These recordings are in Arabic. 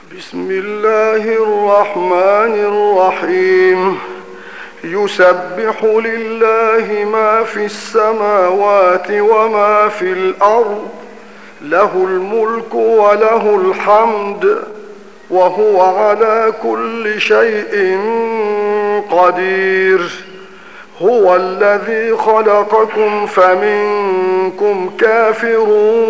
بسم الله الرحمن الرحيم. يسبح لله ما في السماوات وما في الأرض، له الملك وله الحمد، وهو على كل شيء قدير. هو الذي خلقكم فمنكم كافر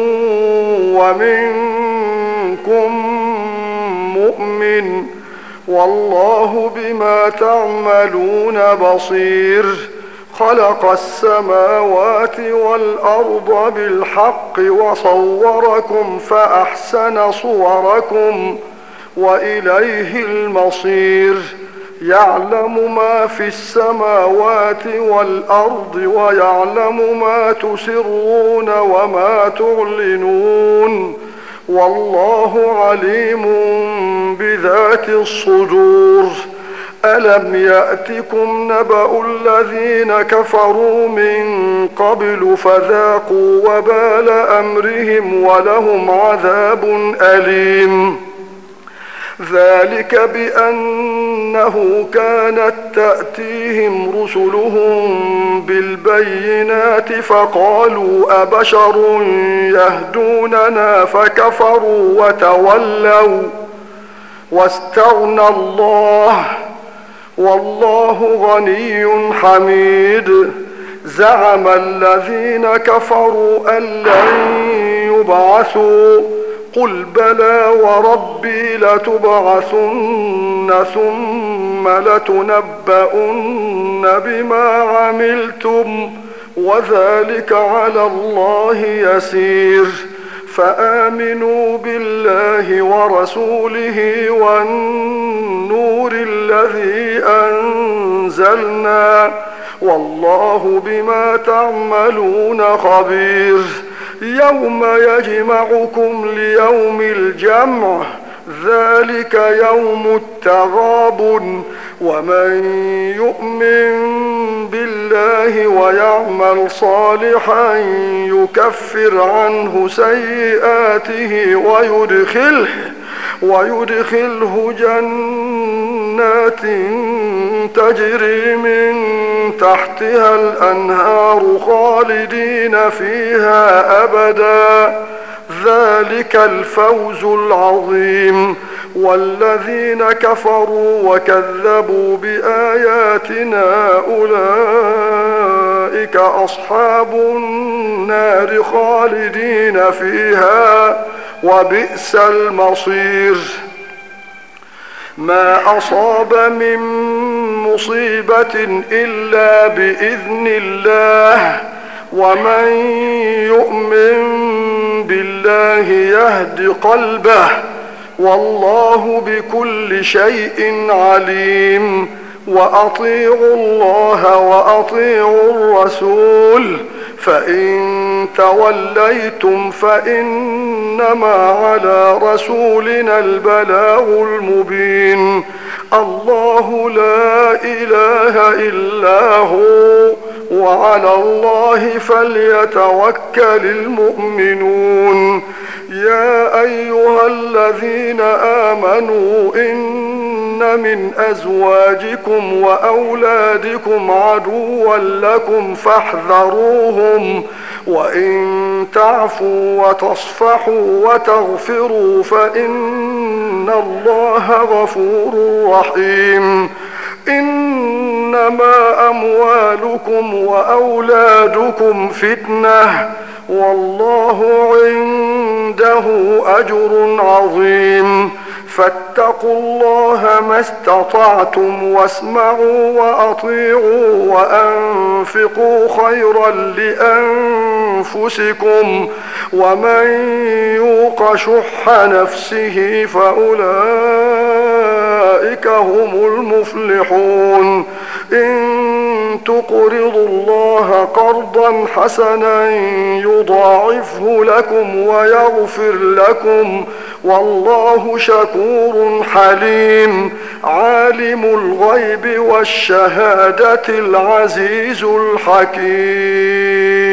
ومنكم مؤمن، والله بما تعملون بصير. خلق السماوات والأرض بالحق وصوركم فأحسن صوركم وإليه المصير. يعلم ما في السماوات والأرض ويعلم ما تسرون وما تعلنون، والله عليم بذات الصدور. ألم يأتكم نبأ الذين كفروا من قبل فذاقوا وبال أمرهم ولهم عذاب أليم. ذلك بأنه كانت تأتيهم رسلهم بالبينات فقالوا أبشر يهدوننا فكفروا وتولوا واستغنى الله، والله غني حميد. زعم الذين كفروا أن لن يبعثوا، قل بلى وربي لتبعثن ثم لتنبؤن بما عملتم، وذلك على الله يسير. فآمنوا بالله ورسوله والنور الذي أنزلنا، والله بما تعملون خبير. يوم يجمعكم ليوم الجمع، ذلك يوم التغابن. ومن يؤمن بالله ويعمل صالحا يكفر عنه سيئاته ويدخله جنات تجري من تحتها الأنهار خالدين فيها أبدا، ذلك الفوز العظيم. والذين كفروا وكذبوا بآياتنا أولئك أصحاب النار خالدين فيها، وبئس المصير. ما أصاب من مصيبة إلا بإذن الله، ومن يؤمن بالله يهد قلبه، والله بكل شيء عليم. وأطيعوا الله وأطيعوا الرسول، فإن توليتم فإنما على رسولنا البلاغ المبين. الله لا إله إلا هو، وعلى الله فليتوكل المؤمنون. يا أيها الذين آمنوا إن من أزواجكم وأولادكم عدوا لكم فاحذروهم، وإن تعفوا وتصفحوا وتغفروا فإن الله غفور رحيم. إنما أموالكم وأولادكم فتنة، والله عنده أجر عظيم. فاتقوا الله ما استطعتم واسمعوا وأطيعوا وأنفقوا خيرا لأنفسكم، ومن يوق شح نفسه فأولئك هم المفلحون. إن تقرضوا الله قرضا حسنا يضاعفه لكم ويغفر لكم، والله شكور حليم. عالم الغيب والشهادة العزيز الحكيم.